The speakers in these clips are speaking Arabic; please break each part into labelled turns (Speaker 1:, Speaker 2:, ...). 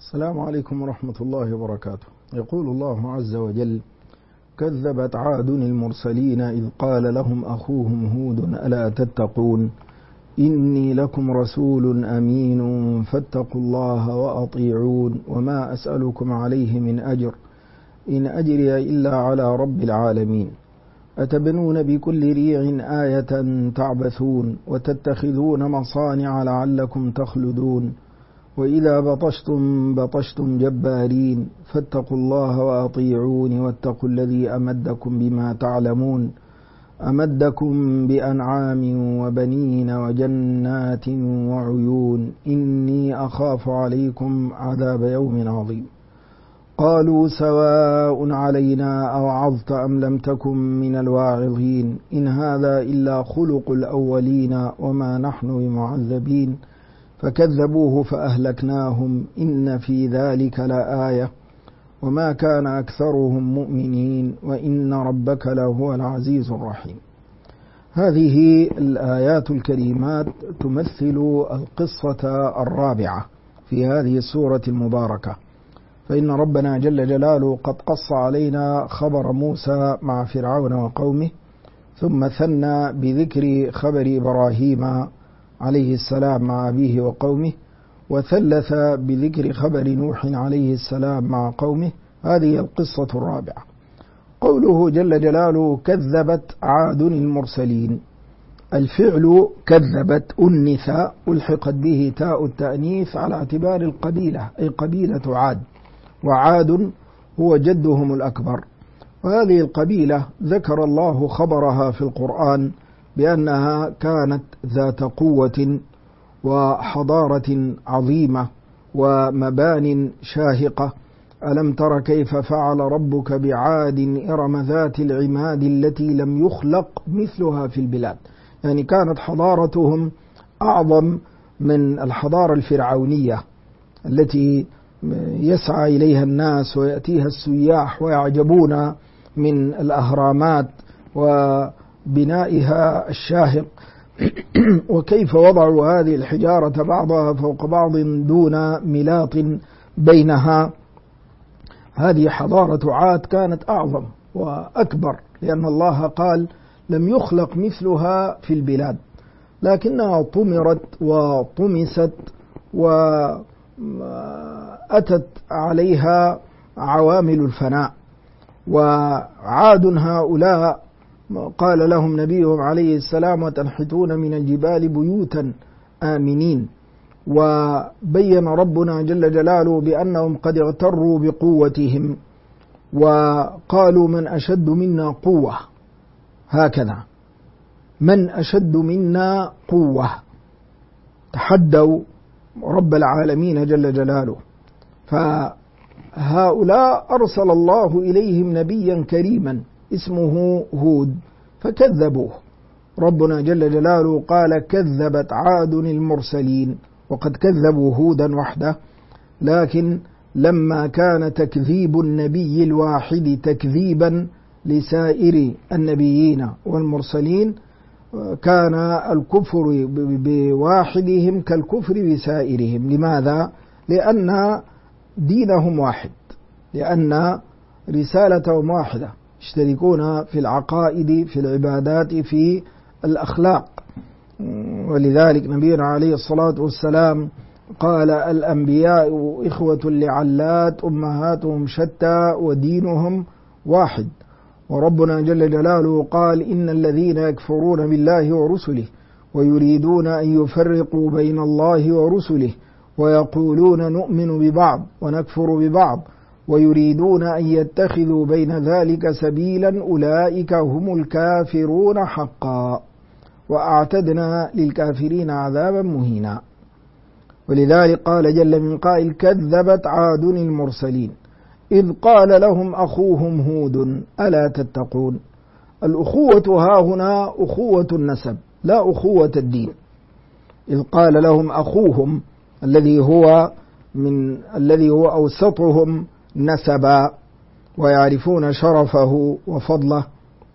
Speaker 1: السلام عليكم ورحمة الله وبركاته. يقول الله عز وجل: كذبت عاد المرسلين إذ قال لهم أخوهم هود ألا تتقون إني لكم رسول أمين فاتقوا الله وأطيعون وما أسألكم عليه من أجر إن أجري إلا على رب العالمين أتبنون بكل ريع آية تعبثون وتتخذون مصانع لعلكم تخلدون وإذا بطشتم بطشتم جبارين فاتقوا الله وأطيعون واتقوا الذي أمدكم بما تعلمون أمدكم بأنعام وبنين وجنات وعيون إني أخاف عليكم عذاب يوم عظيم قالوا سواء علينا أوعظت أم لم تكن من الواعظين إن هذا إلا خلق الأولين وما نحن بمعذبين فكذبوه فأهلكناهم إن في ذلك لآية وما كان أكثرهم مؤمنين وإن ربك لهو العزيز الرحيم. هذه الآيات الكريمات تمثل القصة الرابعة في هذه السورة المباركة، فإن ربنا جل جلاله قد قص علينا خبر موسى مع فرعون وقومه، ثم ثنى بذكر خبر إبراهيم عليه السلام مع أبيه وقومه، وثلث بذكر خبر نوح عليه السلام مع قومه. هذه القصة الرابعة. قوله جل جلاله كذبت عاد المرسلين، الفعل كذبت أنث ألحقت به تاء التأنيث على اعتبار القبيلة، أي قبيلة عاد، وعاد هو جدهم الأكبر. وهذه القبيلة ذكر الله خبرها في القرآن بأنها كانت ذات قوة وحضارة عظيمة ومبان شاهقة. ألم تر كيف فعل ربك بعاد إرم ذات العماد التي لم يخلق مثلها في البلاد. يعني كانت حضارتهم أعظم من الحضارة الفرعونية التي يسعى إليها الناس ويأتيها السياح ويعجبون من الأهرامات وبنائها الشاهق وكيف وضعوا هذه الحجارة بعضها فوق بعض دون ملاط بينها. هذه حضارة عاد كانت أعظم وأكبر، لأن الله قال لم يخلق مثلها في البلاد، لكنها طمرت وطمست وأتت عليها عوامل الفناء. وعاد هؤلاء قال لهم نبيهم عليه السلام وتنحتون من الجبال بيوتا آمنين. وبين ربنا جل جلاله بأنهم قد اغتروا بقوتهم وقالوا من أشد منا قوة، هكذا من أشد منا قوة، تحدوا رب العالمين جل جلاله. فهؤلاء أرسل الله إليهم نبيا كريما اسمه هود فكذبوه. ربنا جل جلاله قال كذبت عاد المرسلين، وقد كذبوا هودا وحده، لكن لما كان تكذيب النبي الواحد تكذيبا لسائر النبيين والمرسلين كان الكفر بواحدهم كالكفر بسائرهم. لماذا؟ لأن دينهم واحد، لأن رسالتهم واحدة، يشتركون في العقائد، في العبادات، في الأخلاق. ولذلك نبينا عليه الصلاة والسلام قال الأنبياء إخوة لعلات أمهاتهم شتى ودينهم واحد. وربنا جل جلاله قال إن الذين يكفرون بالله ورسله ويريدون أن يفرقوا بين الله ورسله ويقولون نؤمن ببعض ونكفر ببعض ويريدون أن يتخذوا بين ذلك سبيلا أولئك هم الكافرون حقا وأعتدنا للكافرين عذابا مهينا. ولذلك قال جل من قائل كذبت عاد المرسلين إذ قال لهم أخوهم هود ألا تتقون. الأخوة ها هنا أخوة النسب لا أخوة الدين. إذ قال لهم أخوهم الذي هو أوسطهم نسبا ويعرفون شرفه وفضله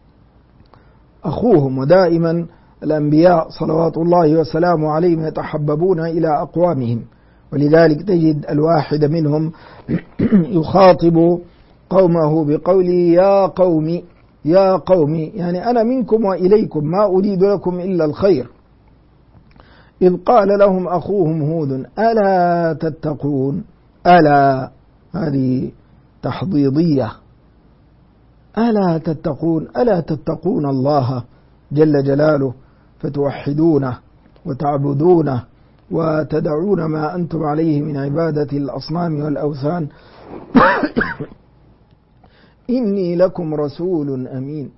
Speaker 1: أخوهم. ودائما الأنبياء صلوات الله وسلامه عليهم يتحببون إلى أقوامهم ولذلك تجد الواحد منهم يخاطب قومه بقوله يا قوم يا قوم، يعني أنا منكم وإليكم ما أريد لكم إلا الخير. إذ قال لهم أخوهم هود ألا تتقون، ألا هذه تحضيضية، ألا تتقون، ألا تتقون الله جل جلاله فتوحدونه وتعبدونه وتدعون ما أنتم عليه من عبادة الأصنام والأوثان إني لكم رسول أمين.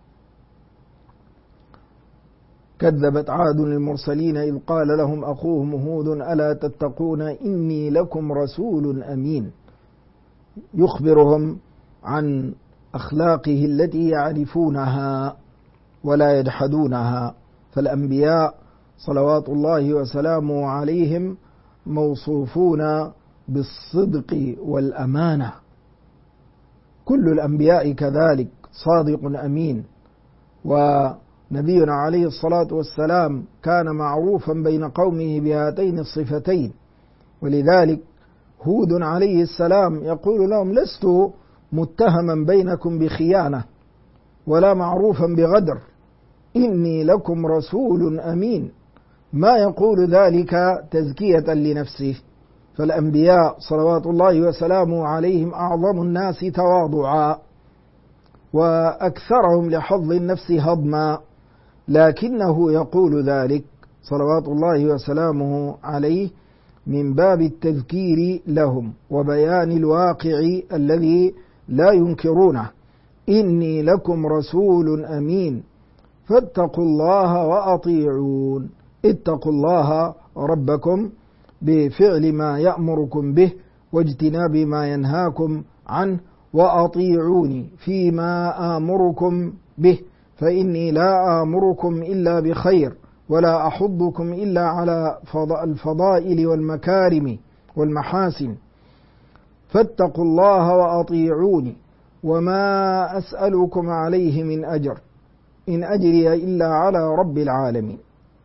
Speaker 1: كذبت عاد المرسلين إذ قال لهم أخوهم هود ألا تتقون إني لكم رسول أمين، يخبرهم عن أخلاقه التي يعرفونها ولا يجحدونها. فالأنبياء صلوات الله وسلامه عليهم موصوفون بالصدق والأمانة، كل الأنبياء كذلك صادق أمين. ونبينا عليه الصلاة والسلام كان معروفا بين قومه بهاتين الصفتين، ولذلك هود عليه السلام يقول لهم لست متهما بينكم بخيانة ولا معروفا بغدر، إني لكم رسول أمين. ما يقول ذلك تزكية لنفسه، فالأنبياء صلوات الله وسلامه عليهم أعظم الناس تواضعا وأكثرهم لحظ النفس هضما، لكنه يقول ذلك صلوات الله وسلامه عليه من باب التذكير لهم وبيان الواقع الذي لا ينكرونه. إني لكم رسول أمين فاتقوا الله وأطيعون، اتقوا الله ربكم بفعل ما يأمركم به واجتناب ما ينهاكم عنه، وأطيعوني فيما آمركم به، فإني لا آمركم إلا بخير ولا أحضكم إلا على الفضائل والمكارم والمحاسن. فاتقوا الله وأطيعوني وما أسألكم عليه من أجر إن أجري إلا على رب العالمين.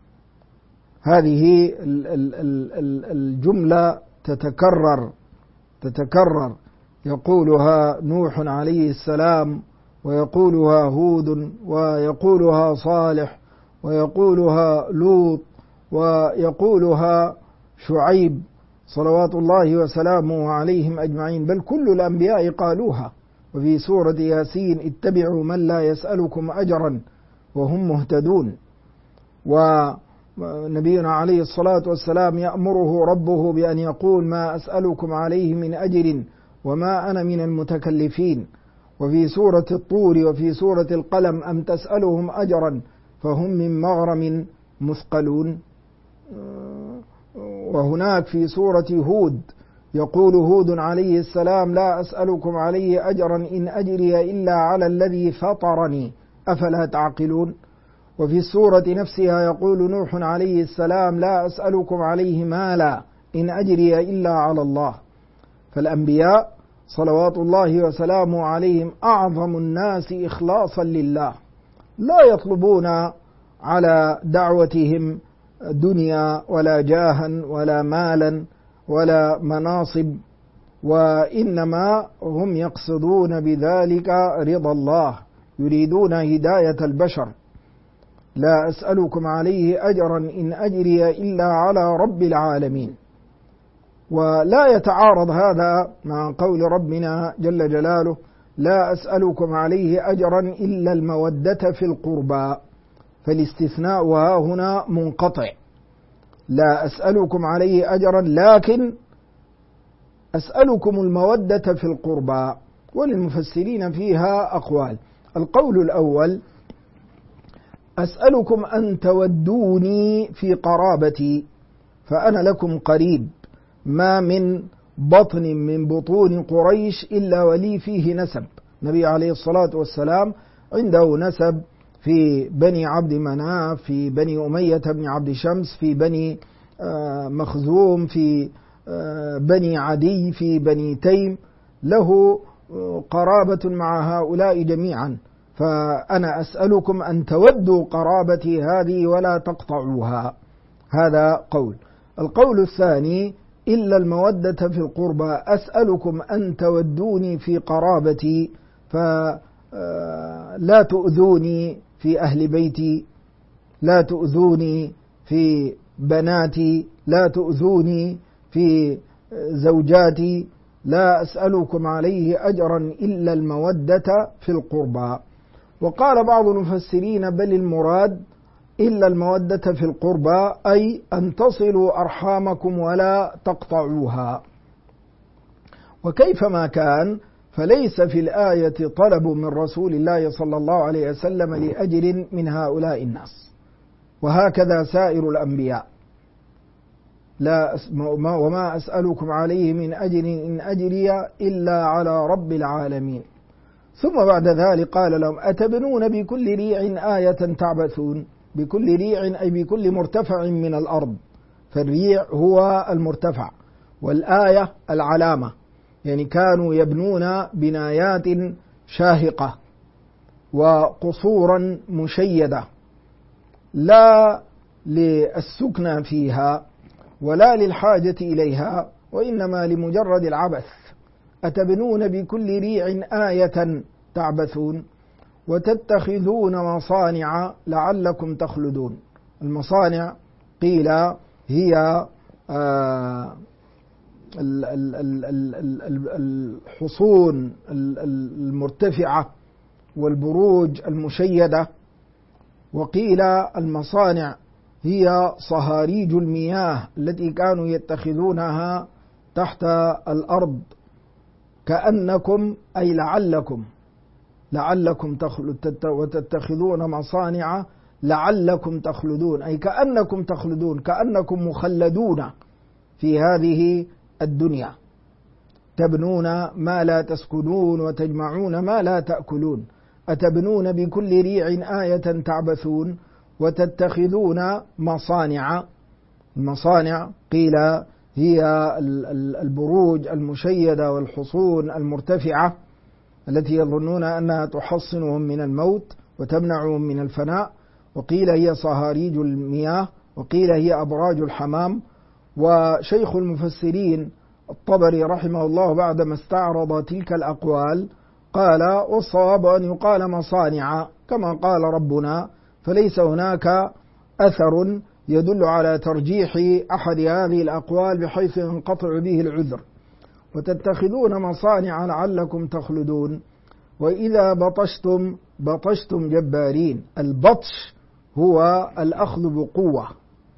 Speaker 1: هذه الجملة تتكرر يقولها نوح عليه السلام ويقولها هود ويقولها صالح ويقولها لوط ويقولها شعيب صلوات الله وسلامه عليهم أجمعين، بل كل الأنبياء قالوها. وفي سورة ياسين اتبعوا من لا يسألكم أجرا وهم مهتدون. ونبينا عليه الصلاة والسلام يأمره ربه بأن يقول ما أسألكم عليه من أجر وما أنا من المتكلفين. وفي سورة الطور وفي سورة القلم أم تسألهم أجرا فهم من مغرم مثقلون. وهناك في سورة هود يقول هود عليه السلام لا أسألكم عليه أجرا إن أجري إلا على الذي فطرني أفلا تعقلون. وفي السورة نفسها يقول نوح عليه السلام لا أسألكم عليه مالا إن أجري إلا على الله. فالأنبياء صلوات الله وسلامه عليهم أعظم الناس إخلاصا لله، لا يطلبون على دعوتهم دنيا ولا جاها ولا مالا ولا مناصب، وإنما هم يقصدون بذلك رضا الله، يريدون هداية البشر. لا أسألكم عليه أجرا إن أجري إلا على رب العالمين. ولا يتعارض هذا مع قول ربنا جل جلاله لا أسألكم عليه أجرا إلا المودة في القربى، فالاستثناء هنا منقطع. لا أسألكم عليه أجرا لكن أسألكم المودة في القربى. وللمفسرين فيها أقوال. القول الأول أسألكم أن تودوني في قرابتي فأنا لكم قريب، ما من بطن من بطون قريش إلا ولي فيه نسب. النبي عليه الصلاة والسلام عنده نسب في بني عبد مناف، في بني أمية بن عبد شمس، في بني مخزوم، في بني عدي، في بني تيم، له قرابة مع هؤلاء جميعا. فأنا أسألكم أن تودوا قرابتي هذه ولا تقطعوها. هذا قول. القول الثاني إلا المودة في القربى، أسألكم أن تودوني في قرابتي فلا تؤذوني في أهل بيتي، لا تؤذوني في بناتي، لا تؤذوني في زوجاتي، لا أسألكم عليه أجرا إلا المودة في القربى. وقال بعض المفسرين بل المراد إلا المودة في القربى أي أن تصلوا أرحامكم ولا تقطعوها. وكيفما كان فليس في الآية طلب من رسول الله صلى الله عليه وسلم لأجر من هؤلاء الناس، وهكذا سائر الأنبياء، وما أسألكم عليه من أجر إن أجري إلا على رب العالمين. ثم بعد ذلك قال لهم أتبنون بكل ريع آية تعبثون. بكل ريع أي بكل مرتفع من الأرض، فالريع هو المرتفع والآية العلامة، يعني كانوا يبنون بنايات شاهقة وقصورا مشيدة لا للسكنى فيها ولا للحاجة إليها، وإنما لمجرد العبث. أتبنون بكل ريع آية تعبثون وتتخذون مصانع لعلكم تخلدون. المصانع قيل هي الحصون المرتفعة والبروج المشيدة، وقيل المصانع هي صهاريج المياه التي كانوا يتخذونها تحت الأرض، كأنكم أي لعلكم وتتخذون مصانع لعلكم تخلدون، أي كأنكم تخلدون، كأنكم مخلدون في هذه الدنيا، تبنون ما لا تسكنون وتجمعون ما لا تأكلون. أتبنون بكل ريع آية تعبثون وتتخذون مصانع. المصانع قيل هي البروج المشيدة والحصون المرتفعة التي يظنون أنها تحصنهم من الموت وتمنعهم من الفناء، وقيل هي صهاريج المياه، وقيل هي أبراج الحمام. وشيخ المفسرين الطبري رحمه الله بعدما استعرض تلك الأقوال قال والصواب أن يقال مصانع كما قال ربنا، فليس هناك أثر يدل على ترجيح أحد هذه الأقوال بحيث ينقطع به العذر. وتتخذون مصانع لعلكم تخلدون وإذا بطشتم جبارين. البطش هو الأخذ بقوة،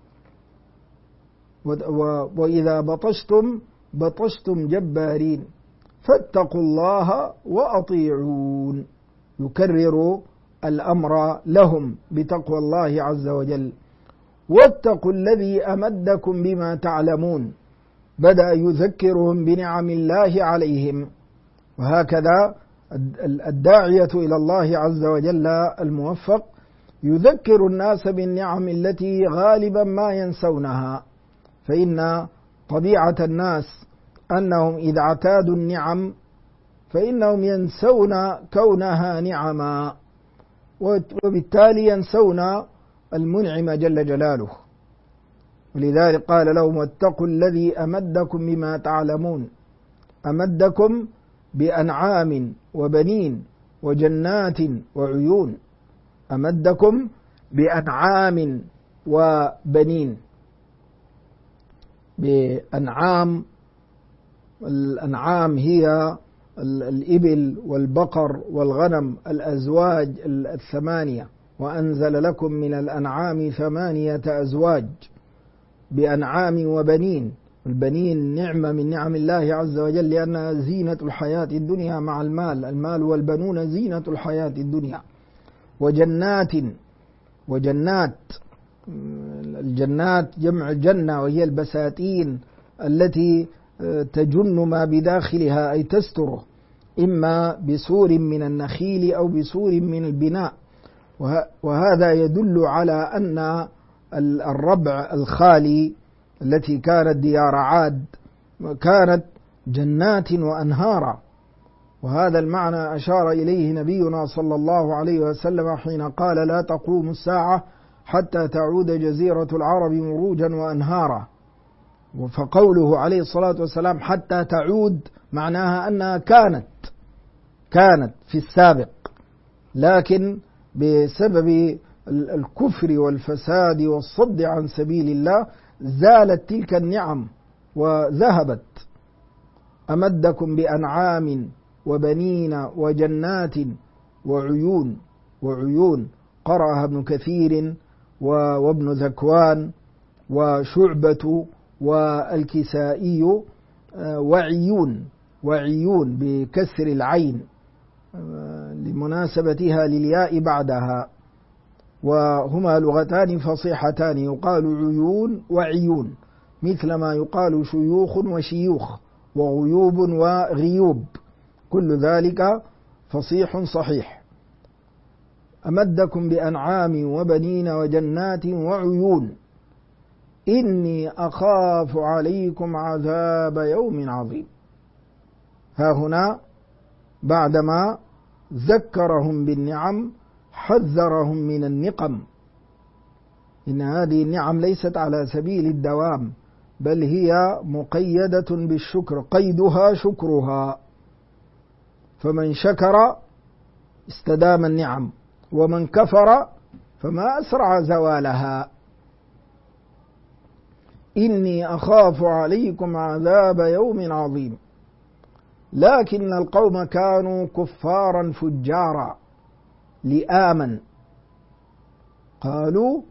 Speaker 1: وإذا بطشتم جبارين فاتقوا الله وأطيعون. يكرر الأمر لهم بتقوى الله عز وجل. واتقوا الذي أمدكم بما تعلمون، بدأ يذكرهم بنعم الله عليهم. وهكذا الداعية إلى الله عز وجل الموفق يذكر الناس بالنعم التي غالبا ما ينسونها، فإن طبيعة الناس أنهم إذا اعتادوا النعم فإنهم ينسون كونها نعما، وبالتالي ينسون المنعم جل جلاله. ولذلك قال لهم واتقوا الذي أمدكم بما تعلمون، أمدكم بأنعام وبنين وجنات وعيون. أمدكم بأنعام وبنين، بأنعام. الأنعام هي الإبل والبقر والغنم، الأزواج الثمانية، وأنزل لكم من الأنعام 8 أزواج بأنعام وبنين. البنين نعمة من نعم الله عز وجل لأنها زينة الحياة الدنيا مع المال والبنون زينة الحياة الدنيا. وجنات الجنات جمع جنة، وهي البساتين التي تجن ما بداخلها أي تستره، إما بسور من النخيل أو بسور من البناء. وهذا يدل على أن الربع الخالي التي كانت ديار عاد كانت جنات وأنهارا. وهذا المعنى أشار إليه نبينا صلى الله عليه وسلم حين قال لا تقوم الساعة حتى تعود جزيرة العرب مروجا وأنهارا. فقوله عليه الصلاة والسلام حتى تعود معناها أنها كانت في السابق، لكن بسبب الكفر والفساد والصد عن سبيل الله زالت تلك النعم وذهبت. أمدكم بأنعام وبنين وجنات وعيون قرأها ابن كثير وابن ذكوان وشعبة والكسائي وعيون بكسر العين لمناسبتها للياء بعدها، وهما لغتان فصيحتان، يقال عيون وعيون مثل ما يقال شيوخ وشيوخ وغيوب وغيوب، كل ذلك فصيح صحيح. أمدكم بأنعام وبنين وجنات وعيون إني أخاف عليكم عذاب يوم عظيم. ها هنا بعدما ذكرهم بالنعم حذرهم من النقم، إن هذه النعم ليست على سبيل الدوام، بل هي مقيدة بالشكر، قيدها شكرها، فمن شكر استدام النعم، ومن كفر فما أسرع زوالها. إني أخاف عليكم عذاب يوم عظيم. لكن القوم كانوا كفارا فجارا لآمن، قالوا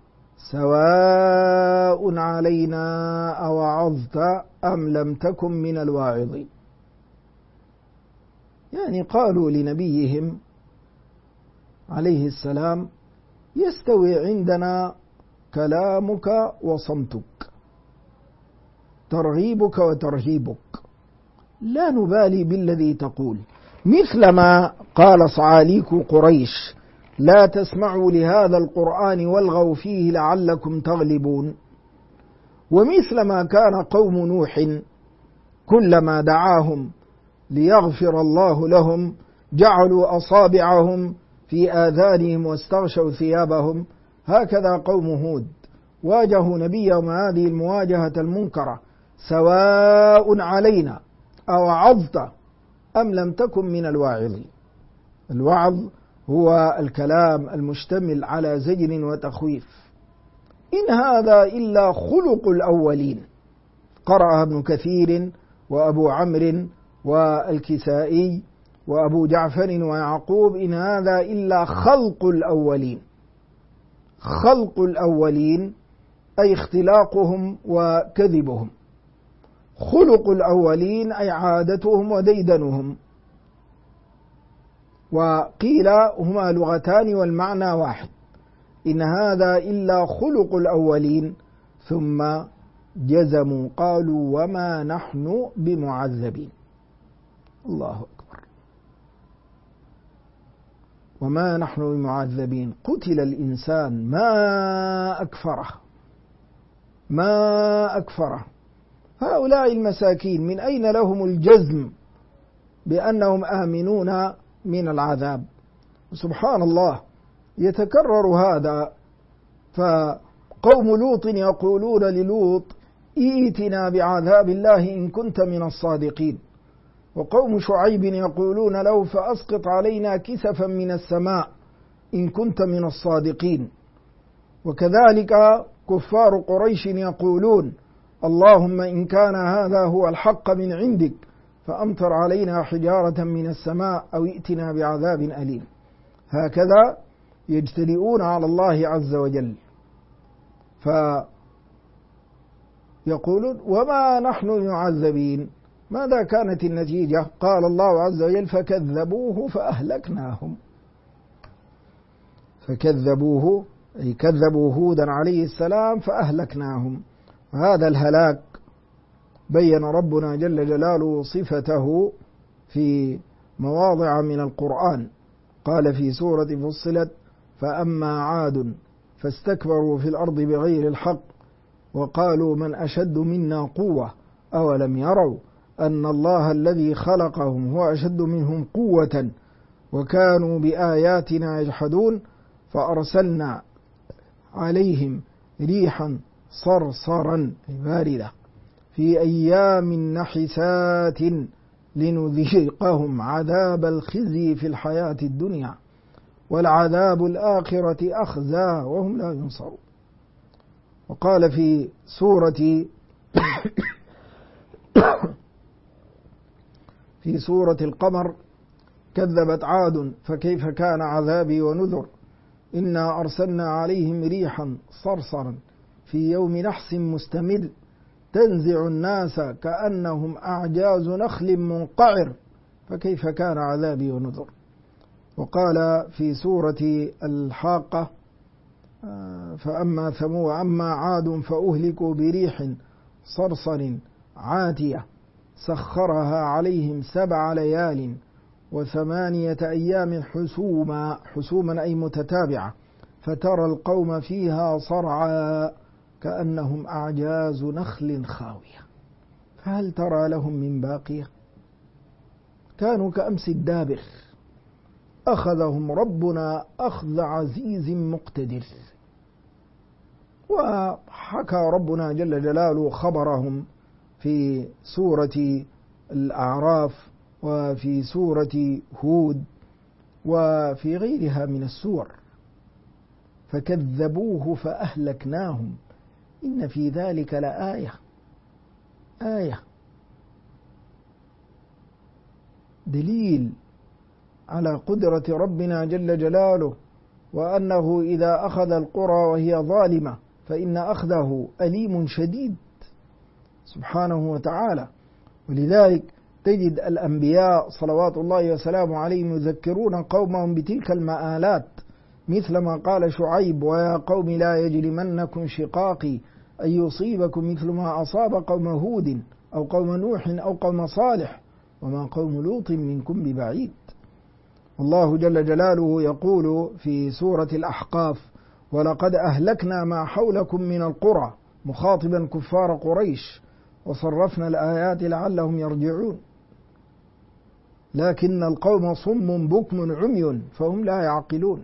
Speaker 1: سواء علينا أوعظت أم لم تكن من الواعظين. يعني قالوا لنبيهم عليه السلام يستوي عندنا كلامك وصمتك، ترغيبك وترهيبك، لا نبالي بالذي تقول، مثلما قال صعاليك قريش لا تسمعوا لهذا القرآن والغوا فيه لعلكم تغلبون، ومثلما كان قوم نوح كلما دعاهم ليغفر الله لهم جعلوا أصابعهم في آذانهم واستغشوا ثيابهم، هكذا قوم هود واجهوا نبيهم هذه المواجهة المنكرة، سواء علينا أوعظت أم لم تكن من الواعظين. الوعظ هو الكلام المشتمل على زجر وتخويف. إن هذا إلا خلق الأولين، قرأها ابن كثير وأبو عمرو والكسائي وأبو جعفر ويعقوب، إن هذا إلا خلق الأولين. خلق الأولين أي اختلاقهم وكذبهم، خلق الأولين أي عادتهم وديدنهم. وقيل هما لغتان والمعنى واحد، إن هذا إلا خلق الأولين، ثم جزموا قالوا وما نحن بمعذبين. الله أكبر. وما نحن بمعذبين. قتل الإنسان ما أكفره. هؤلاء المساكين من أين لهم الجزم بأنهم آمنون من العذاب؟ سبحان الله، يتكرر هذا. فقوم لوط يقولون للوط ائتنا بعذاب الله إن كنت من الصادقين، وقوم شعيب يقولون له فأسقط علينا كسفا من السماء إن كنت من الصادقين. وكذلك كفار قريش يقولون اللهم إن كان هذا هو الحق من عندك فأمطر علينا حجارة من السماء أو ائتنا بعذاب أليم. هكذا يجترئون على الله عز وجل، فيقولون وما نحن معذبين. ماذا كانت النتيجة؟ قال الله عز وجل فكذبوه فأهلكناهم. فكذبوه أي كذبوا هودا عليه السلام فأهلكناهم. هذا الهلاك بين ربنا جل جلاله صفته في مواضع من القرآن. قال في سورة فصلت فأما عاد فاستكبروا في الأرض بغير الحق وقالوا من أشد منا قوة أولم يروا أن الله الذي خلقهم هو أشد منهم قوة وكانوا بآياتنا يجحدون فأرسلنا عليهم ريحا صرصرا باردة في أيام نحسات لنذيقهم عذاب الخزي في الحياة الدنيا والعذاب الآخرة أخزى وهم لا ينصرون. وقال في سورة القمر: كذبت عاد فكيف كان عذابي ونذر إنا أرسلنا عليهم ريحا صرصرا في يوم نحس مستمر تنزع الناس كأنهم أعجاز نخل منقعر فكيف كان عذابي ونذر. وقال في سورة الحاقة: أما عاد فأهلكوا بريح صرصر عاتية سخرها عليهم 7 ليال و8 أيام حسوما أي متتابعة فترى القوم فيها صرعى كأنهم أعجاز نخل خاوية فهل ترى لهم من باقية. كانوا كأمس الدابغ أخذهم ربنا أخذ عزيز مقتدر. وحكى ربنا جل جلاله خبرهم في سورة الأعراف وفي سورة هود وفي غيرها من السور: فكذبوه فأهلكناهم إن في ذلك لآية دليل على قدرة ربنا جل جلاله، وأنه إذا أخذ القرى وهي ظالمة فإن أخذه أليم شديد سبحانه وتعالى. ولذلك تجد الأنبياء صلوات الله وسلامه عليهم يذكرون قومهم بتلك المآلات، مثل ما قال شعيب: ويا قوم لا يجرمنكم شقاقي أن يصيبكم مثل ما أصاب قوم هود أو قوم نوح أو قوم صالح وما قوم لوط منكم ببعيد. الله جل جلاله يقول في سورة الأحقاف: ولقد أهلكنا ما حولكم من القرى مخاطبا كفار قريش وصرفنا الآيات لعلهم يرجعون لكن القوم صم بكم عمي فهم لا يعقلون.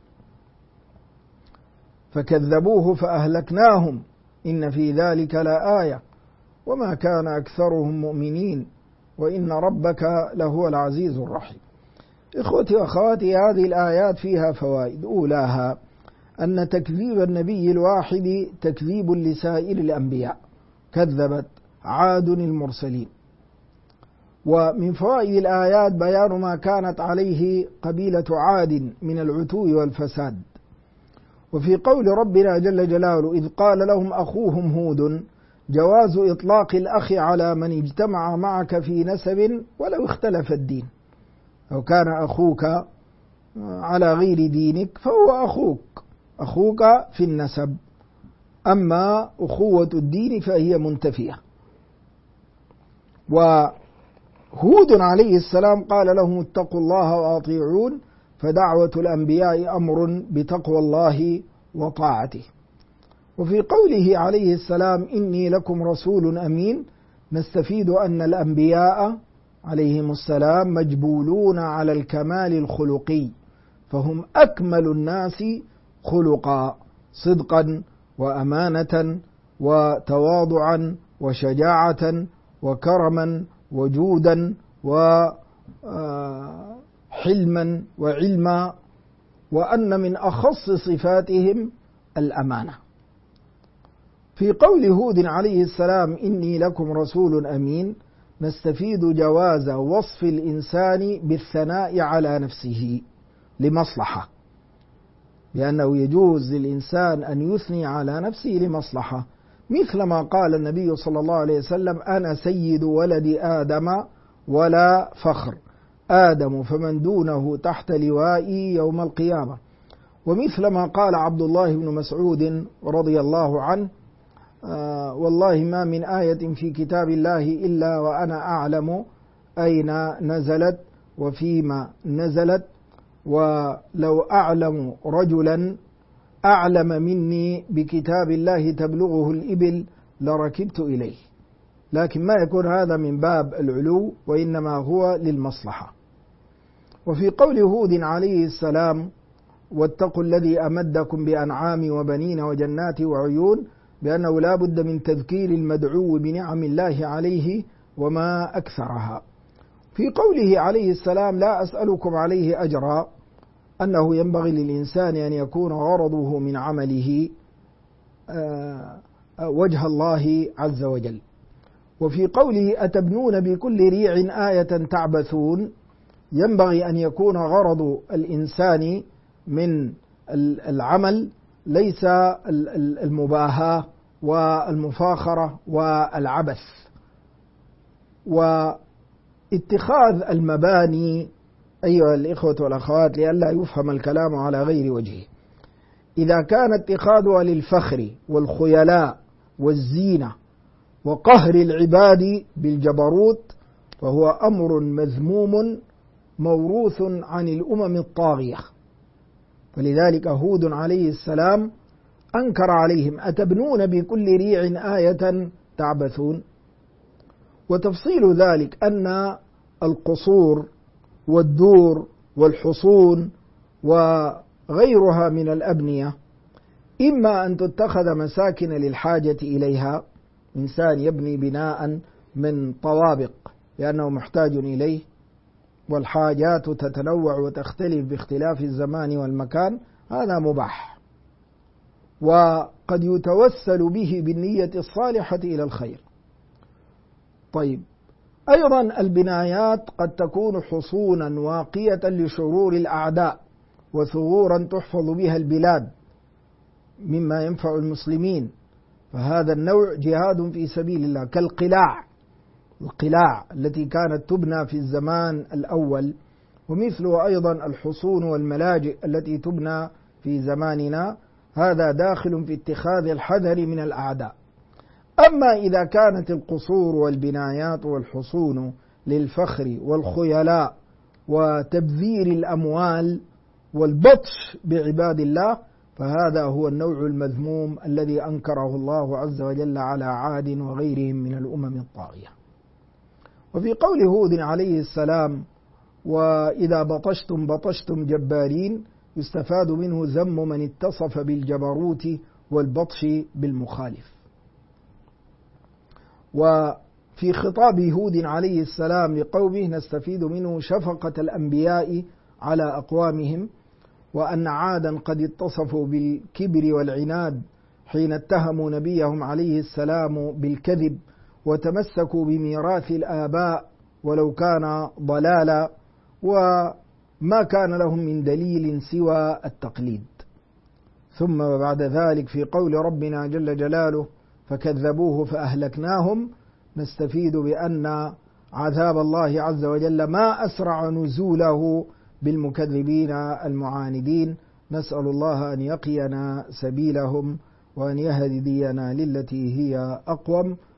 Speaker 1: فكذبوه فأهلكناهم إن في ذلك لآية وما كان أكثرهم مؤمنين وإن ربك لهو العزيز الرحيم. إخوتي وأخواتي، هذه الآيات فيها فوائد. أولاها أن تكذيب النبي الواحد تكذيب لسائر الأنبياء، كذبت عاد المرسلين. ومن فوائد الآيات بيان ما كانت عليه قبيلة عاد من العتو والفساد. وفي قول ربنا جل جلاله: إذ قال لهم أخوهم هود، جواز إطلاق الأخ على من اجتمع معك في نسب ولو اختلف الدين. لو كان أخوك على غير دينك فهو أخوك في النسب، أما أخوة الدين فهي منتفية. وهود عليه السلام قال لهم: اتقوا الله وأطيعون، فدعوة الأنبياء أمر بتقوى الله وطاعته. وفي قوله عليه السلام: إني لكم رسول أمين، نستفيد أن الأنبياء عليهم السلام مجبولون على الكمال الخلقي، فهم أكمل الناس خلقا، صدقا وأمانة وتواضعا وشجاعة وكرما وجودا وحلما وعلما، وأن من أخص صفاتهم الأمانة. في قول هود عليه السلام: إني لكم رسول أمين، نستفيد جواز وصف الإنسان بالثناء على نفسه لمصلحة، لأنه يجوز للإنسان أن يثني على نفسه لمصلحة، مثل ما قال النبي صلى الله عليه وسلم: أنا سيد ولد آدم ولا فخر، آدم فمن دونه تحت لوائي يوم القيامة. ومثل ما قال عبد الله بن مسعود رضي الله عنه: والله ما من آية في كتاب الله إلا وأنا أعلم أين نزلت وفيما نزلت، ولو أعلم رجلا أعلم مني بكتاب الله تبلغه الإبل لركبت إليه. لكن ما يكون هذا من باب العلو، وإنما هو للمصلحة. وفي قول هود عليه السلام: واتقوا الذي أمدكم بأنعام وبنين وجنات وعيون، بأنه لا بد من تذكير المدعو بنعم الله عليه وما أكثرها. في قوله عليه السلام لا أسألكم عليه أجرا، أنه ينبغي للإنسان أن يكون غرضه من عمله وجه الله عز وجل. وفي قوله أتبنون بكل ريع آية تعبثون، ينبغي أن يكون غرض الإنسان من العمل ليس المباهاة والمفاخرة والعبث. واتخاذ المباني أيها الإخوة والأخوات لئلا يفهم الكلام على غير وجهه، إذا كان اتخاذها للفخر والخيلاء والزينة وقهر العباد بالجبروت فهو أمر مذموم موروث عن الأمم الطاغية. فلذلك هود عليه السلام أنكر عليهم أتبنون بكل ريع آية تعبثون. وتفصيل ذلك أن القصور والدور والحصون وغيرها من الأبنية إما أن تتخذ مساكن للحاجة إليها، إنسان يبني بناء من طوابق لأنه محتاج إليه، والحاجات تتنوع وتختلف باختلاف الزمان والمكان، هذا مباح وقد يتوسل به بالنية الصالحة إلى الخير. طيب، أيضا البنايات قد تكون حصونا واقية لشرور الأعداء وثغورا تحفظ بها البلاد مما ينفع المسلمين، فهذا النوع جهاد في سبيل الله، كالقلاع، القلاع التي كانت تبنى في الزمان الأول، ومثله أيضا الحصون والملاجئ التي تبنى في زماننا، هذا داخل في اتخاذ الحذر من الأعداء. أما إذا كانت القصور والبنايات والحصون للفخر والخيلاء وتبذير الأموال والبطش بعباد الله، فهذا هو النوع المذموم الذي أنكره الله عز وجل على عاد وغيرهم من الأمم الطاغية. وفي قول هود عليه السلام وإذا بطشتم بطشتم جبارين، يستفاد منه ذم من اتصف بالجبروت والبطش بالمخالف. وفي خطاب هود عليه السلام لقومه نستفيد منه شفقة الأنبياء على أقوامهم، وأن عادا قد اتصفوا بالكبر والعناد حين اتهموا نبيهم عليه السلام بالكذب وتمسكوا بميراث الآباء ولو كان ضلالا، وما كان لهم من دليل سوى التقليد. ثم بعد ذلك في قول ربنا جل جلاله فكذبوه فأهلكناهم، نستفيد بأن عذاب الله عز وجل ما أسرع نزوله بالمكذبين المعاندين. نسأل الله أن يقينا سبيلهم وأن يهدينا للتي هي أقوم.